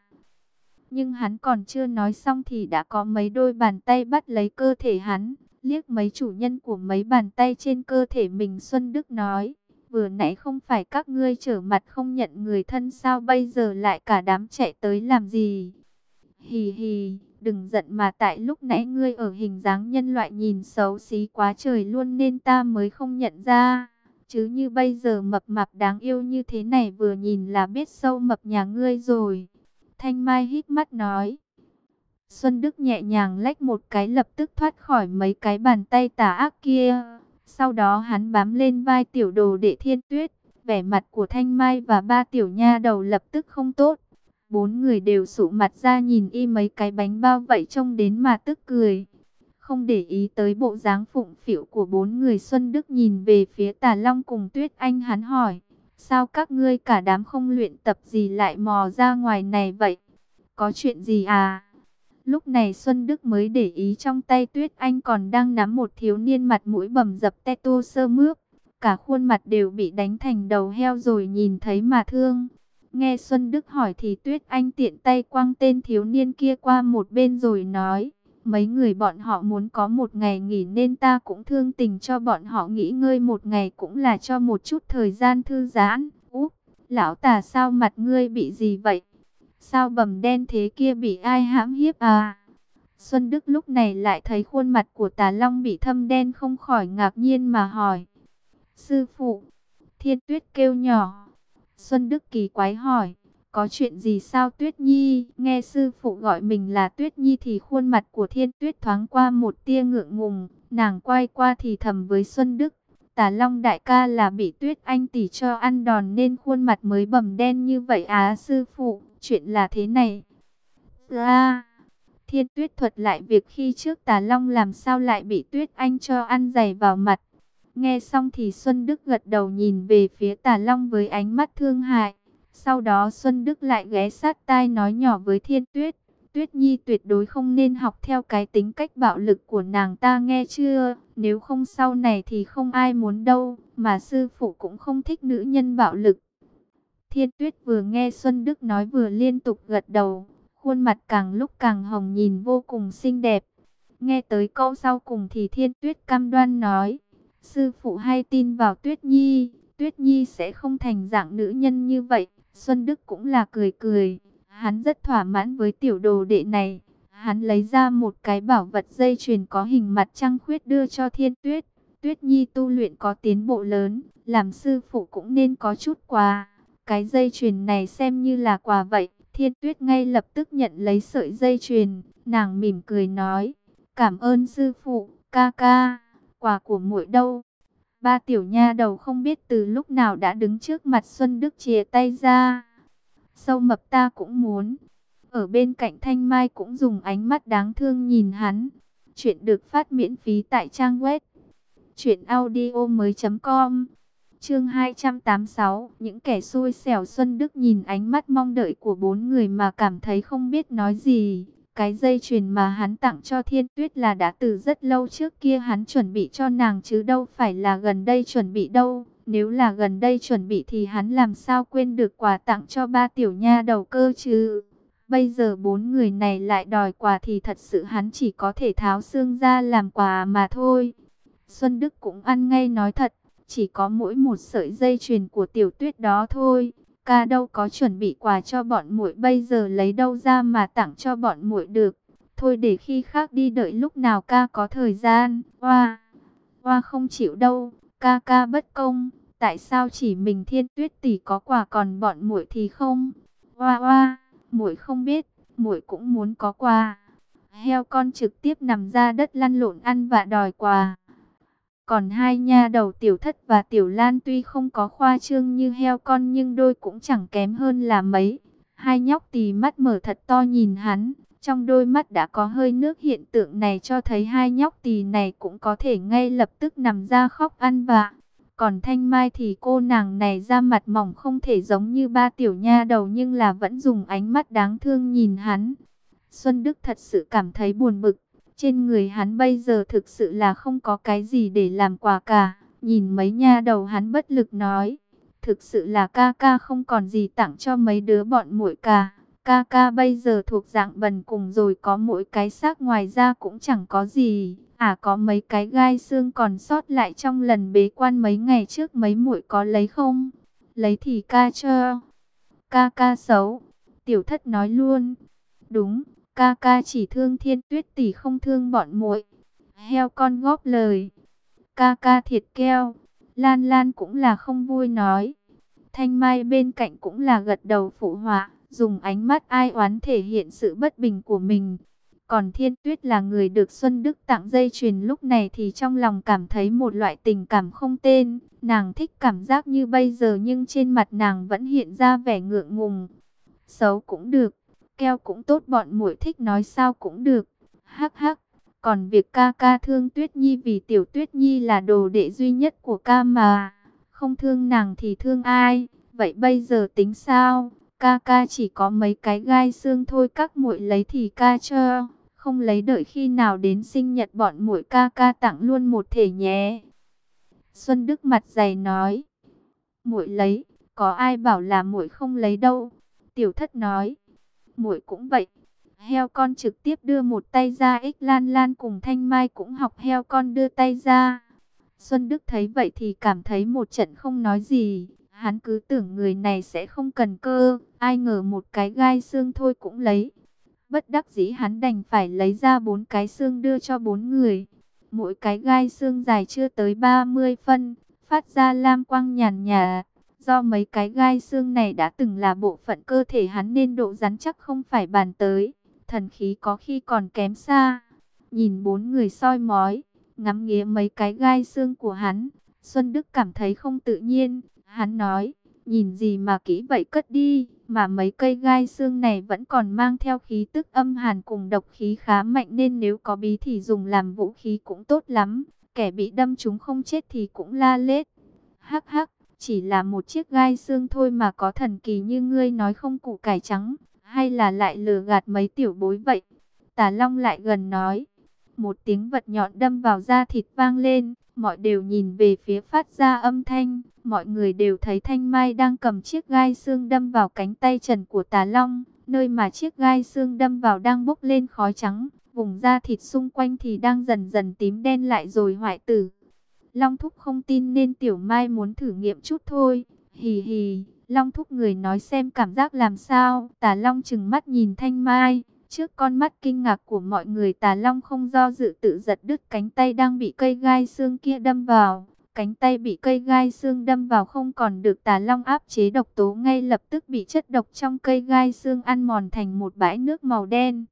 Nhưng hắn còn chưa nói xong thì đã có mấy đôi bàn tay bắt lấy cơ thể hắn. Liếc mấy chủ nhân của mấy bàn tay trên cơ thể mình, Xuân Đức nói. Vừa nãy không phải các ngươi trở mặt không nhận người thân sao, bây giờ lại cả đám chạy tới làm gì? Hì hì, đừng giận mà tại lúc nãy ngươi ở hình dáng nhân loại nhìn xấu xí quá trời luôn nên ta mới không nhận ra. Chứ như bây giờ mập mạp đáng yêu như thế này vừa nhìn là biết sâu mập nhà ngươi rồi. Thanh Mai hít mắt nói. Xuân Đức nhẹ nhàng lách một cái lập tức thoát khỏi mấy cái bàn tay tà ác kia. Sau đó hắn bám lên vai tiểu đồ đệ Thiên Tuyết. Vẻ mặt của Thanh Mai và ba tiểu nha đầu lập tức không tốt. Bốn người đều sụ mặt ra nhìn y mấy cái bánh bao vậy trông đến mà tức cười. Không để ý tới bộ dáng phụng phịu của bốn người, Xuân Đức nhìn về phía Tà Long cùng Tuyết Anh, hắn hỏi. Sao các ngươi cả đám không luyện tập gì lại mò ra ngoài này vậy? Có chuyện gì à? Lúc này Xuân Đức mới để ý trong tay Tuyết Anh còn đang nắm một thiếu niên mặt mũi bầm dập teto sơ mướp. Cả khuôn mặt đều bị đánh thành đầu heo rồi, nhìn thấy mà thương. Nghe Xuân Đức hỏi thì Tuyết Anh tiện tay quăng tên thiếu niên kia qua một bên rồi nói. Mấy người bọn họ muốn có một ngày nghỉ nên ta cũng thương tình cho bọn họ nghỉ ngơi một ngày, cũng là cho một chút thời gian thư giãn. Úp, lão Tà sao mặt ngươi bị gì vậy? Sao bầm đen thế kia, bị ai hãm hiếp à? Xuân Đức lúc này lại thấy khuôn mặt của Tà Long bị thâm đen, không khỏi ngạc nhiên mà hỏi. Sư phụ, Thiên Tuyết kêu nhỏ. Xuân Đức kỳ quái hỏi, có chuyện gì sao Tuyết Nhi? Nghe sư phụ gọi mình là Tuyết Nhi thì khuôn mặt của Thiên Tuyết thoáng qua một tia ngượng ngùng. Nàng quay qua thì thầm với Xuân Đức, Tà Long đại ca là bị Tuyết Anh tỷ cho ăn đòn nên khuôn mặt mới bầm đen như vậy á sư phụ, chuyện là thế này. À, Thiên Tuyết thuật lại việc khi trước Tà Long làm sao lại bị Tuyết Anh cho ăn giày vào mặt. Nghe xong thì Xuân Đức gật đầu, nhìn về phía Tà Long với ánh mắt thương hại. Sau đó Xuân Đức lại ghé sát tai nói nhỏ với Thiên Tuyết, Tuyết Nhi tuyệt đối không nên học theo cái tính cách bạo lực của nàng ta nghe chưa? Nếu không sau này thì không ai muốn đâu, mà sư phụ cũng không thích nữ nhân bạo lực. Thiên Tuyết vừa nghe Xuân Đức nói vừa liên tục gật đầu, khuôn mặt càng lúc càng hồng, nhìn vô cùng xinh đẹp. Nghe tới câu sau cùng thì Thiên Tuyết cam đoan nói, sư phụ hay tin vào Tuyết Nhi, Tuyết Nhi sẽ không thành dạng nữ nhân như vậy. Xuân Đức cũng là cười cười, hắn rất thỏa mãn với tiểu đồ đệ này. Hắn lấy ra một cái bảo vật dây chuyền có hình mặt trăng khuyết đưa cho Thiên Tuyết. Tuyết Nhi tu luyện có tiến bộ lớn, làm sư phụ cũng nên có chút quà. Cái dây chuyền này xem như là quà vậy. Thiên Tuyết ngay lập tức nhận lấy sợi dây chuyền, nàng mỉm cười nói, cảm ơn sư phụ, ca ca, quà của muội đâu? Ba tiểu nha đầu không biết từ lúc nào đã đứng trước mặt Xuân Đức chìa tay ra. Sâu mập ta cũng muốn. Ở bên cạnh Thanh Mai cũng dùng ánh mắt đáng thương nhìn hắn. Chuyện được phát miễn phí tại trang web truyện audio mới chấm com. Chương hai trăm tám mươi sáu, những kẻ xui xẻo. Xuân Đức nhìn ánh mắt mong đợi của bốn người mà cảm thấy không biết nói gì. Cái dây chuyền mà hắn tặng cho Thiên Tuyết là đã từ rất lâu trước kia hắn chuẩn bị cho nàng chứ đâu phải là gần đây chuẩn bị đâu. Nếu là gần đây chuẩn bị thì hắn làm sao quên được quà tặng cho ba tiểu nha đầu cơ chứ. Bây giờ bốn người này lại đòi quà thì thật sự hắn chỉ có thể tháo xương ra làm quà mà thôi. Xuân Đức cũng ăn ngay nói thật, chỉ có mỗi một sợi dây chuyền của tiểu Tuyết đó thôi. Ca đâu có chuẩn bị quà cho bọn muội, bây giờ lấy đâu ra mà tặng cho bọn muội được. Thôi để khi khác đi, đợi lúc nào ca có thời gian. Oa, oa không chịu đâu, ca ca bất công, tại sao chỉ mình Thiên Tuyết tỷ có quà còn bọn muội thì không? Oa oa, muội không biết, muội cũng muốn có quà. Heo con trực tiếp nằm ra đất lăn lộn ăn và đòi quà. Còn hai nha đầu Tiểu Thất và Tiểu Lan tuy không có khoa trương như heo con nhưng đôi cũng chẳng kém hơn là mấy. Hai nhóc tì mắt mở thật to nhìn hắn, trong đôi mắt đã có hơi nước. Hiện tượng này cho thấy hai nhóc tì này cũng có thể ngay lập tức nằm ra khóc ăn vạ. Còn Thanh Mai thì cô nàng này da mặt mỏng không thể giống như ba tiểu nha đầu nhưng là vẫn dùng ánh mắt đáng thương nhìn hắn. Xuân Đức thật sự cảm thấy buồn bực. Trên người hắn bây giờ thực sự là không có cái gì để làm quà cả. Nhìn mấy nha đầu hắn bất lực nói, thực sự là ca ca không còn gì tặng cho mấy đứa bọn muội cả. Ca ca bây giờ thuộc dạng bần cùng rồi, có mỗi cái xác ngoài ra cũng chẳng có gì. À có mấy cái gai xương còn sót lại trong lần bế quan mấy ngày trước, mấy muội có lấy không? Lấy thì ca cho. Ca ca xấu. Tiểu Thất nói luôn. Đúng. Ca ca chỉ thương Thiên Tuyết tỷ không thương bọn muội. Heo con góp lời. Ca ca thiệt keo. Lan Lan cũng là không vui nói. Thanh Mai bên cạnh cũng là gật đầu phụ họa, dùng ánh mắt ai oán thể hiện sự bất bình của mình. Còn Thiên Tuyết là người được Xuân Đức tặng dây chuyền, lúc này thì trong lòng cảm thấy một loại tình cảm không tên. Nàng thích cảm giác như bây giờ nhưng trên mặt nàng vẫn hiện ra vẻ ngượng ngùng. Xấu cũng được, keo cũng tốt, bọn muội thích nói sao cũng được. Hắc hắc, còn việc ca ca thương Tuyết Nhi vì tiểu Tuyết Nhi là đồ đệ duy nhất của ca mà. Không thương nàng thì thương ai? Vậy bây giờ tính sao? Ca ca chỉ có mấy cái gai xương thôi, các muội lấy thì ca cho. Không lấy đợi khi nào đến sinh nhật bọn muội ca ca tặng luôn một thể nhé. Xuân Đức mặt dày nói. Muội lấy, có ai bảo là muội không lấy đâu. Tiểu Thất nói. Muội cũng vậy. Heo con trực tiếp đưa một tay ra, Ích Lan Lan cùng Thanh Mai cũng học heo con đưa tay ra. Xuân Đức thấy vậy thì cảm thấy một trận không nói gì. Hắn cứ tưởng người này sẽ không cần cơ, ai ngờ một cái gai xương thôi cũng lấy. Bất đắc dĩ hắn đành phải lấy ra bốn cái xương đưa cho bốn người. Mỗi cái gai xương dài chưa tới ba mươi phân, phát ra lam quang nhàn nhạt. Do mấy cái gai xương này đã từng là bộ phận cơ thể hắn nên độ rắn chắc không phải bàn tới. Thần khí có khi còn kém xa. Nhìn bốn người soi mói, ngắm nghía mấy cái gai xương của hắn, Xuân Đức cảm thấy không tự nhiên. Hắn nói, nhìn gì mà kỹ vậy, cất đi. Mà mấy cây gai xương này vẫn còn mang theo khí tức âm hàn cùng độc khí khá mạnh, nên nếu có bí thì dùng làm vũ khí cũng tốt lắm. Kẻ bị đâm chúng không chết thì cũng la lết. Hắc hắc, chỉ là một chiếc gai xương thôi mà có thần kỳ như ngươi nói không, củ cải trắng, hay là lại lừa gạt mấy tiểu bối vậy? Tà Long lại gần nói. Một tiếng vật nhọn đâm vào da thịt vang lên, mọi đều nhìn về phía phát ra âm thanh. Mọi người đều thấy Thanh Mai đang cầm chiếc gai xương đâm vào cánh tay trần của Tà Long. Nơi mà chiếc gai xương đâm vào đang bốc lên khói trắng, vùng da thịt xung quanh thì đang dần dần tím đen lại rồi hoại tử. Long Thúc không tin nên Tiểu Mai muốn thử nghiệm chút thôi. Hì hì, Long Thúc người nói xem cảm giác làm sao. Tà Long trừng mắt nhìn Thanh Mai. Trước con mắt kinh ngạc của mọi người, Tà Long không do dự tự giật đứt cánh tay đang bị cây gai xương kia đâm vào. Cánh tay bị cây gai xương đâm vào không còn được Tà Long áp chế độc tố, ngay lập tức bị chất độc trong cây gai xương ăn mòn thành một bãi nước màu đen.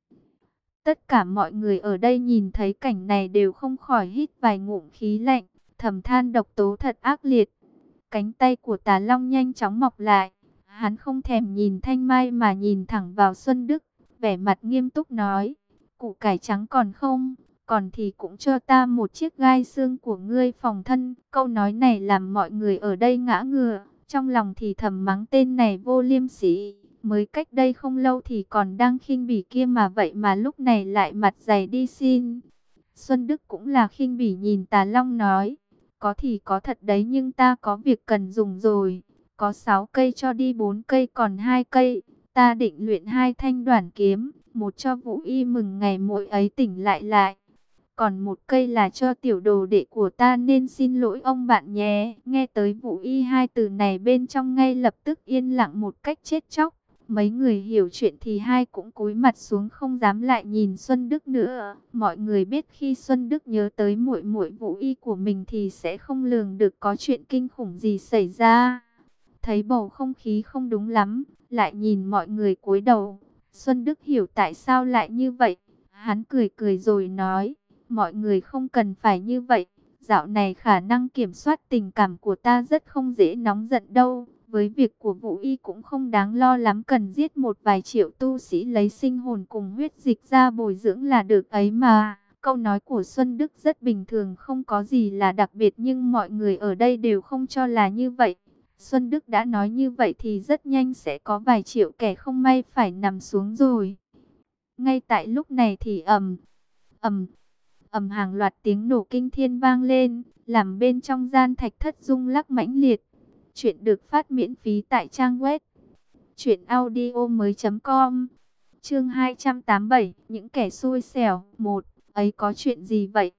Tất cả mọi người ở đây nhìn thấy cảnh này đều không khỏi hít vài ngụm khí lạnh, thầm than độc tố thật ác liệt. Cánh tay của Tà Long nhanh chóng mọc lại. Hắn không thèm nhìn Thanh Mai mà nhìn thẳng vào Xuân Đức, vẻ mặt nghiêm túc nói, củ cải trắng còn không? Còn thì cũng cho ta một chiếc gai xương của ngươi phòng thân. Câu nói này làm mọi người ở đây ngã ngửa, trong lòng thì thầm mắng tên này vô liêm sỉ. Mới cách đây không lâu thì còn đang khinh bỉ kia mà, vậy mà lúc này lại mặt dày đi xin. Xuân Đức cũng là khinh bỉ nhìn Tà Long nói, có thì có thật đấy, nhưng ta có việc cần dùng rồi. Có sáu cây cho đi bốn cây, còn hai cây ta định luyện hai thanh đoản kiếm, một cho Vũ Y mừng ngày muội ấy tỉnh lại lại, còn một cây là cho tiểu đồ đệ của ta, nên xin lỗi ông bạn nhé. Nghe tới Vũ Y hai từ này bên trong ngay lập tức yên lặng một cách chết chóc. Mấy người hiểu chuyện thì hai cũng cúi mặt xuống không dám lại nhìn Xuân Đức nữa. Mọi người biết khi Xuân Đức nhớ tới muội muội Vũ Y của mình thì sẽ không lường được có chuyện kinh khủng gì xảy ra. Thấy bầu không khí không đúng lắm, lại nhìn mọi người cúi đầu. Xuân Đức hiểu tại sao lại như vậy. Hắn cười cười rồi nói, mọi người không cần phải như vậy. Dạo này khả năng kiểm soát tình cảm của ta rất không dễ nóng giận đâu. Với việc của Vũ Y cũng không đáng lo lắm, cần giết một vài triệu tu sĩ lấy sinh hồn cùng huyết dịch ra bồi dưỡng là được ấy mà. Câu nói của Xuân Đức rất bình thường, không có gì là đặc biệt, nhưng mọi người ở đây đều không cho là như vậy. Xuân Đức đã nói như vậy thì rất nhanh sẽ có vài triệu kẻ không may phải nằm xuống rồi. Ngay tại lúc này thì ầm, ầm, ầm hàng loạt tiếng nổ kinh thiên vang lên, làm bên trong gian thạch thất rung lắc mãnh liệt. Chuyện được phát miễn phí tại trang web truyện audio mới chấm com. Chương hai trăm tám mươi bảy, những kẻ xui xẻo. Một, ấy có chuyện gì vậy?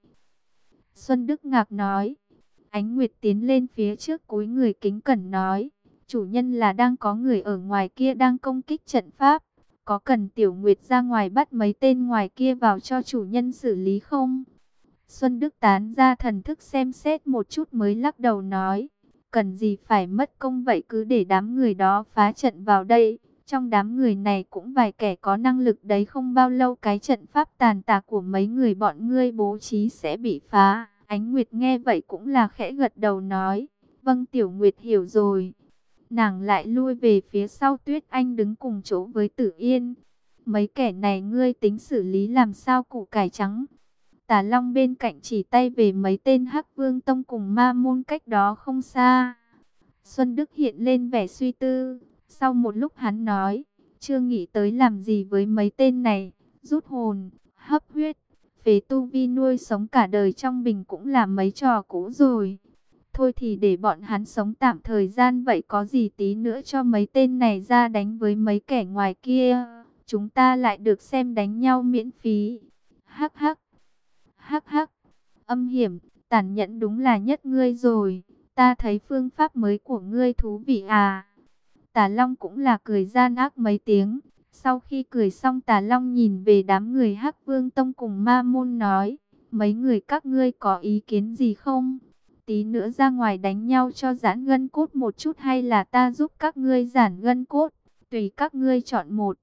Xuân Đức ngạc nói. Ánh Nguyệt tiến lên phía trước cúi người kính cẩn nói, chủ nhân là đang có người ở ngoài kia đang công kích trận pháp. Có cần Tiểu Nguyệt ra ngoài bắt mấy tên ngoài kia vào cho chủ nhân xử lý không? Xuân Đức tán ra thần thức xem xét một chút mới lắc đầu nói, cần gì phải mất công vậy, cứ để đám người đó phá trận vào đây. Trong đám người này cũng vài kẻ có năng lực đấy, không bao lâu cái trận pháp tàn tạ của mấy người bọn ngươi bố trí sẽ bị phá. Ánh Nguyệt nghe vậy cũng là khẽ gật đầu nói, vâng Tiểu Nguyệt hiểu rồi. Nàng lại lui về phía sau, Tuyết Anh đứng cùng chỗ với Tử Yên. Mấy kẻ này ngươi tính xử lý làm sao củ cải trắng? Tà Long bên cạnh chỉ tay về mấy tên Hắc Vương Tông cùng Ma Môn cách đó không xa. Xuân Đức hiện lên vẻ suy tư. Sau một lúc hắn nói, chưa nghĩ tới làm gì với mấy tên này, rút hồn, hấp huyết, phế tu vi nuôi sống cả đời trong bình cũng là mấy trò cũ rồi. Thôi thì để bọn hắn sống tạm thời gian vậy, có gì tí nữa cho mấy tên này ra đánh với mấy kẻ ngoài kia. chúng ta lại được xem đánh nhau miễn phí. Hắc hắc, hắc hắc, âm hiểm, tàn nhẫn đúng là nhất ngươi rồi. Ta thấy phương pháp mới của ngươi thú vị à. Tà Long cũng là cười gian ác mấy tiếng. Sau khi cười xong, Tà Long nhìn về đám người Hắc Vương Tông cùng Ma Môn nói: mấy người các ngươi có ý kiến gì không? Tí nữa ra ngoài đánh nhau cho giãn gân cốt một chút, hay là ta giúp các ngươi giãn gân cốt? Tùy các ngươi chọn một.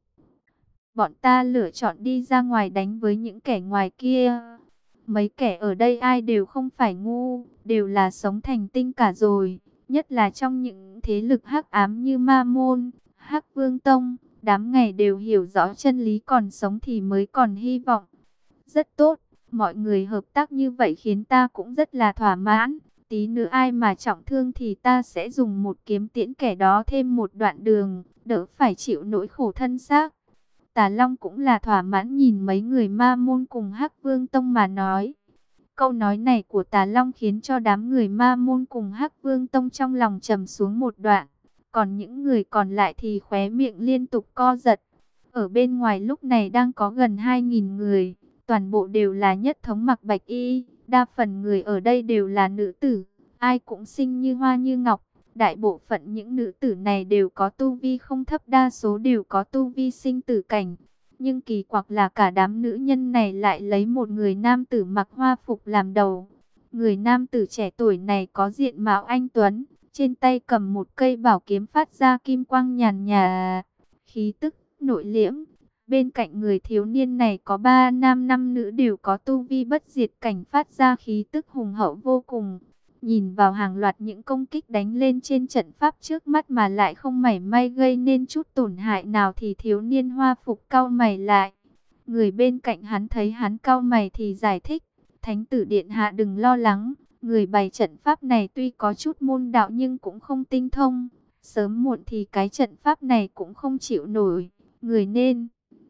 Bọn ta lựa chọn đi ra ngoài đánh với những kẻ ngoài kia. Mấy kẻ ở đây ai đều không phải ngu, đều là sống thành tinh cả rồi. Nhất là trong những thế lực hắc ám như Ma Môn, Hắc Vương Tông, đám ngày đều hiểu rõ chân lý, còn sống thì mới còn hy vọng. Rất tốt, mọi người hợp tác như vậy khiến ta cũng rất là thỏa mãn. Tí nữa ai mà trọng thương thì ta sẽ dùng một kiếm tiễn kẻ đó thêm một đoạn đường, đỡ phải chịu nỗi khổ thân xác. Tà Long cũng là thỏa mãn nhìn mấy người Ma Môn cùng Hắc Vương Tông mà nói. Câu nói này của Tà Long khiến cho đám người Ma Môn cùng Hắc Vương Tông trong lòng trầm xuống một đoạn. Còn những người còn lại thì khóe miệng liên tục co giật. Ở bên ngoài lúc này đang có gần hai nghìn người. Toàn bộ đều là nhất thống mặc bạch y. Đa phần người ở đây đều là nữ tử. Ai cũng xinh như hoa như ngọc. Đại bộ phận những nữ tử này đều có tu vi không thấp, đa số đều có tu vi sinh tử cảnh. Nhưng kỳ quặc là cả đám nữ nhân này lại lấy một người nam tử mặc hoa phục làm đầu. Người nam tử trẻ tuổi này có diện mạo anh tuấn, trên tay cầm một cây bảo kiếm phát ra kim quang nhàn nhạt, khí tức nội liễm. Bên cạnh người thiếu niên này có ba nam năm nữ đều có tu vi bất diệt cảnh, phát ra khí tức hùng hậu vô cùng. Nhìn vào hàng loạt những công kích đánh lên trên trận pháp trước mắt mà lại không mảy may gây nên chút tổn hại nào thì thiếu niên hoa phục cau mày lại. Người bên cạnh hắn thấy hắn cau mày thì giải thích: Thánh tử điện hạ đừng lo lắng, người bày trận pháp này tuy có chút môn đạo nhưng cũng không tinh thông. Sớm muộn thì cái trận pháp này cũng không chịu nổi, người nên...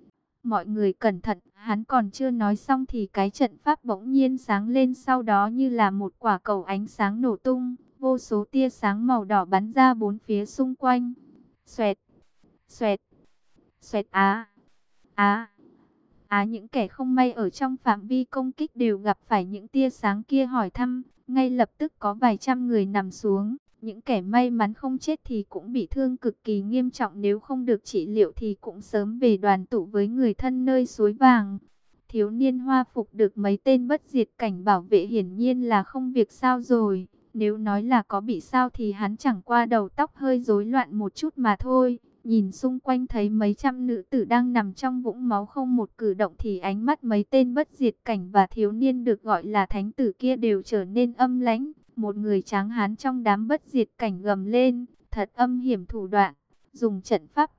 Mọi người cẩn thận, hắn còn chưa nói xong thì cái trận pháp bỗng nhiên sáng lên, sau đó như là một quả cầu ánh sáng nổ tung, vô số tia sáng màu đỏ bắn ra bốn phía xung quanh. Xoẹt, xoẹt, xoẹt, á, á, á, những kẻ không may ở trong phạm vi công kích đều gặp phải những tia sáng kia hỏi thăm, ngay lập tức có vài trăm người nằm xuống. Những kẻ may mắn không chết thì cũng bị thương cực kỳ nghiêm trọng, nếu không được trị liệu thì cũng sớm về đoàn tụ với người thân nơi suối vàng. Thiếu niên hoa phục được mấy tên bất diệt cảnh bảo vệ hiển nhiên là không việc sao rồi. Nếu nói là có bị sao thì hắn chẳng qua đầu tóc hơi rối loạn một chút mà thôi. Nhìn xung quanh thấy mấy trăm nữ tử đang nằm trong vũng máu không một cử động thì ánh mắt mấy tên bất diệt cảnh và thiếu niên được gọi là thánh tử kia đều trở nên âm lãnh. Một người tráng hán trong đám bất diệt cảnh gầm lên: thật âm hiểm thủ đoạn, dùng trận pháp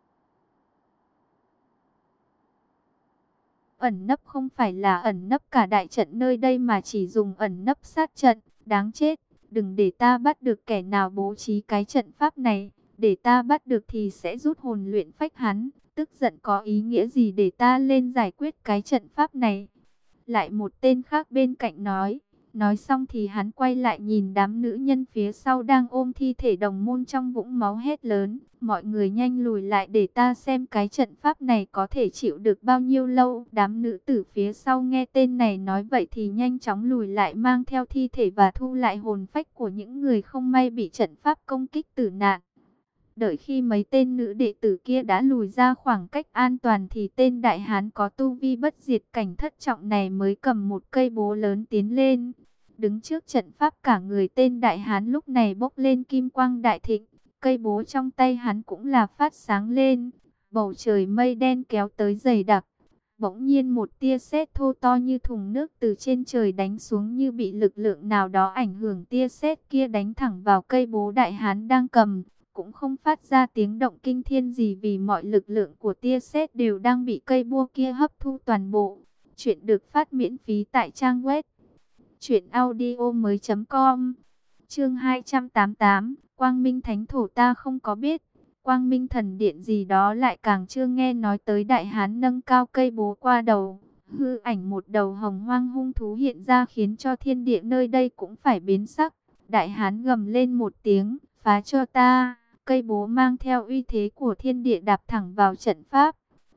ẩn nấp không phải là ẩn nấp cả đại trận nơi đây mà chỉ dùng ẩn nấp sát trận, đáng chết. Đừng để ta bắt được kẻ nào bố trí cái trận pháp này, để ta bắt được thì sẽ rút hồn luyện phách hắn. Tức giận có ý nghĩa gì để ta lên giải quyết cái trận pháp này? Lại một tên khác bên cạnh nói. Nói xong thì hắn quay lại nhìn đám nữ nhân phía sau đang ôm thi thể đồng môn trong vũng máu, hét lớn: mọi người nhanh lùi lại để ta xem cái trận pháp này có thể chịu được bao nhiêu lâu. Đám nữ tử phía sau nghe tên này nói vậy thì nhanh chóng lùi lại, mang theo thi thể và thu lại hồn phách của những người không may bị trận pháp công kích tử nạn. Đợi khi mấy tên nữ đệ tử kia đã lùi ra khoảng cách an toàn thì tên đại hán có tu vi bất diệt cảnh thất trọng này mới cầm một cây búa lớn tiến lên. Đứng trước trận pháp cả người tên đại hán lúc này bốc lên kim quang đại thịnh, cây búa trong tay hắn cũng là phát sáng lên. Bầu trời mây đen kéo tới dày đặc. Bỗng nhiên một tia sét thô to như thùng nước từ trên trời đánh xuống, như bị lực lượng nào đó ảnh hưởng, tia sét kia đánh thẳng vào cây búa đại hán đang cầm, cũng không phát ra tiếng động kinh thiên gì vì mọi lực lượng của tia sét đều đang bị cây búa kia hấp thu toàn bộ. Chuyện được phát miễn phí tại trang web truyện audio mới chấm com. Chương hai trăm tám mươi tám, Quang Minh Thánh Thổ ta không có biết. Quang Minh Thần Điện gì đó lại càng chưa nghe nói tới. Đại hán nâng cao cây búa qua đầu, hư ảnh một đầu hồng hoang hung thú hiện ra khiến cho thiên địa nơi đây cũng phải biến sắc. Đại hán gầm lên một tiếng: phá cho ta! Cây búa mang theo uy thế của thiên địa đạp thẳng vào trận pháp.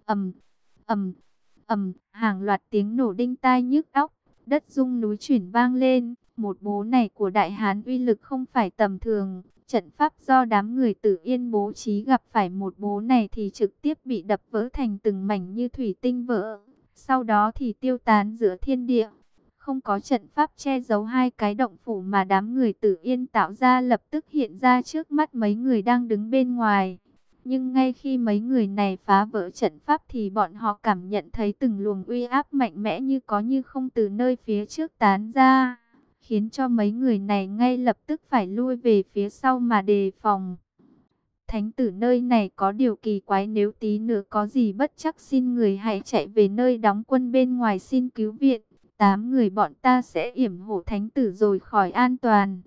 ầm, ầm, ầm, hàng loạt tiếng nổ đinh tai nhức óc, đất rung núi chuyển vang lên. Một bố này của Đại Hán uy lực không phải tầm thường. Trận pháp do đám người Tử Yên bố trí gặp phải một bố này thì trực tiếp bị đập vỡ thành từng mảnh như thủy tinh vỡ. Sau đó thì tiêu tán giữa thiên địa. Không có trận pháp che giấu, hai cái động phủ mà đám người Tử Yên tạo ra lập tức hiện ra trước mắt mấy người đang đứng bên ngoài. Nhưng ngay khi mấy người này phá vỡ trận pháp thì bọn họ cảm nhận thấy từng luồng uy áp mạnh mẽ như có như không từ nơi phía trước tán ra, khiến cho mấy người này ngay lập tức phải lui về phía sau mà đề phòng. Thánh tử, nơi này có điều kỳ quái, nếu tí nữa có gì bất chắc xin người hãy chạy về nơi đóng quân bên ngoài xin cứu viện. Tám người bọn ta sẽ yểm hộ thánh tử rồi khỏi an toàn.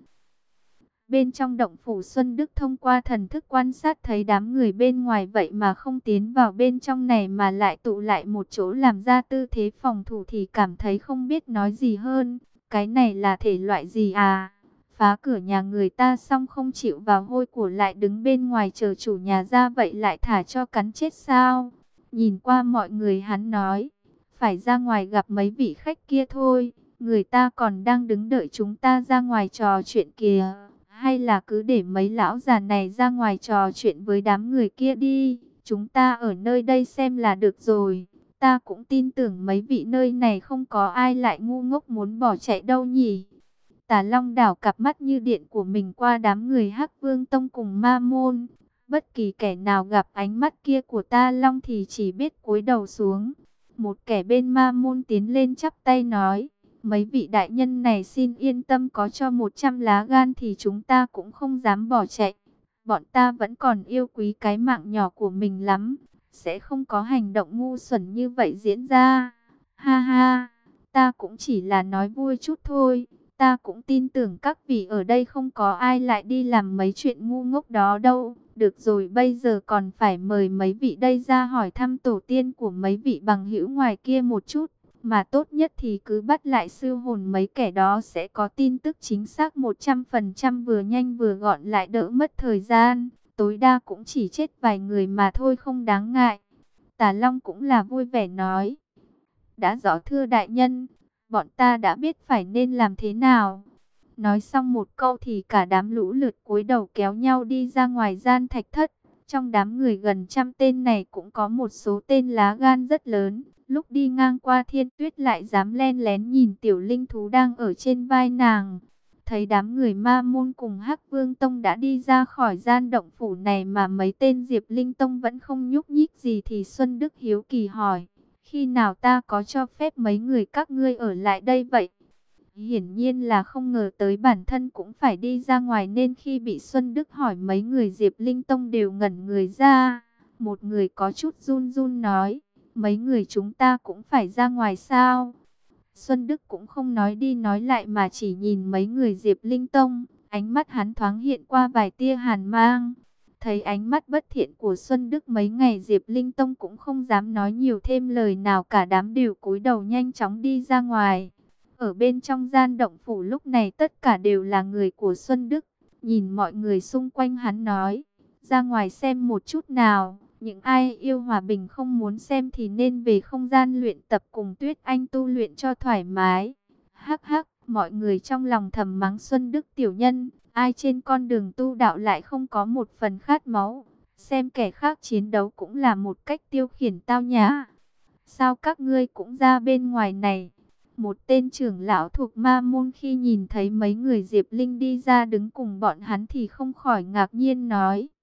Bên trong động phủ, Xuân Đức thông qua thần thức quan sát thấy đám người bên ngoài vậy mà không tiến vào bên trong này mà lại tụ lại một chỗ làm ra tư thế phòng thủ thì cảm thấy không biết nói gì hơn. Cái này là thể loại gì à? Phá cửa nhà người ta xong không chịu vào hôi của lại đứng bên ngoài chờ chủ nhà ra vậy lại thả cho cắn chết sao? Nhìn qua mọi người hắn nói, phải ra ngoài gặp mấy vị khách kia thôi, người ta còn đang đứng đợi chúng ta ra ngoài trò chuyện kìa. Hay là cứ để mấy lão già này ra ngoài trò chuyện với đám người kia đi, chúng ta ở nơi đây xem là được rồi. Ta cũng tin tưởng mấy vị nơi này không có ai lại ngu ngốc muốn bỏ chạy đâu nhỉ. Tà Long đảo cặp mắt như điện của mình qua đám người Hắc Vương Tông cùng Ma Môn. Bất kỳ kẻ nào gặp ánh mắt kia của Ta Long thì chỉ biết cúi đầu xuống. Một kẻ bên Ma Môn tiến lên chắp tay nói: mấy vị đại nhân này xin yên tâm, có cho một trăm lá gan thì chúng ta cũng không dám bỏ chạy. Bọn ta vẫn còn yêu quý cái mạng nhỏ của mình lắm, sẽ không có hành động ngu xuẩn như vậy diễn ra. Ha ha, ta cũng chỉ là nói vui chút thôi. Ta cũng tin tưởng các vị ở đây không có ai lại đi làm mấy chuyện ngu ngốc đó đâu. Được rồi, bây giờ còn phải mời mấy vị đây ra hỏi thăm tổ tiên của mấy vị bằng hữu ngoài kia một chút. Mà tốt nhất thì cứ bắt lại siêu hồn mấy kẻ đó sẽ có tin tức chính xác một trăm phần trăm, vừa nhanh vừa gọn lại đỡ mất thời gian. Tối đa cũng chỉ chết vài người mà thôi, không đáng ngại. Tà Long cũng là vui vẻ nói: đã rõ thưa đại nhân, bọn ta đã biết phải nên làm thế nào. Nói xong một câu thì cả đám lũ lượt cúi đầu kéo nhau đi ra ngoài gian thạch thất. Trong đám người gần trăm tên này cũng có một số tên lá gan rất lớn. Lúc đi ngang qua Thiên Tuyết lại dám len lén nhìn tiểu linh thú đang ở trên vai nàng. Thấy đám người Ma Môn cùng Hắc Vương Tông đã đi ra khỏi gian động phủ này mà mấy tên Diệp Linh Tông vẫn không nhúc nhích gì thì Xuân Đức hiếu kỳ hỏi: khi nào ta có cho phép mấy người các ngươi ở lại đây vậy? Hiển nhiên là không ngờ tới bản thân cũng phải đi ra ngoài, nên khi bị Xuân Đức hỏi mấy người Diệp Linh Tông đều ngẩn người ra. Một người có chút run run nói: mấy người chúng ta cũng phải ra ngoài sao? Xuân Đức cũng không nói đi nói lại mà chỉ nhìn mấy người Diệp Linh Tông. Ánh mắt hắn thoáng hiện qua vài tia hàn mang. Thấy ánh mắt bất thiện của Xuân Đức, mấy ngày Diệp Linh Tông cũng không dám nói nhiều thêm lời nào, cả đám đều cúi đầu nhanh chóng đi ra ngoài. Ở bên trong gian động phủ lúc này tất cả đều là người của Xuân Đức. Nhìn mọi người xung quanh hắn nói: ra ngoài xem một chút nào. Những ai yêu hòa bình không muốn xem thì nên về không gian luyện tập cùng Tuyết Anh tu luyện cho thoải mái. Hắc hắc, mọi người trong lòng thầm mắng Xuân Đức tiểu nhân. Ai trên con đường tu đạo lại không có một phần khát máu. Xem kẻ khác chiến đấu cũng là một cách tiêu khiển tao nhã. Sao các ngươi cũng ra bên ngoài này? Một tên trưởng lão thuộc Ma Môn khi nhìn thấy mấy người Diệp Linh đi ra đứng cùng bọn hắn thì không khỏi ngạc nhiên nói: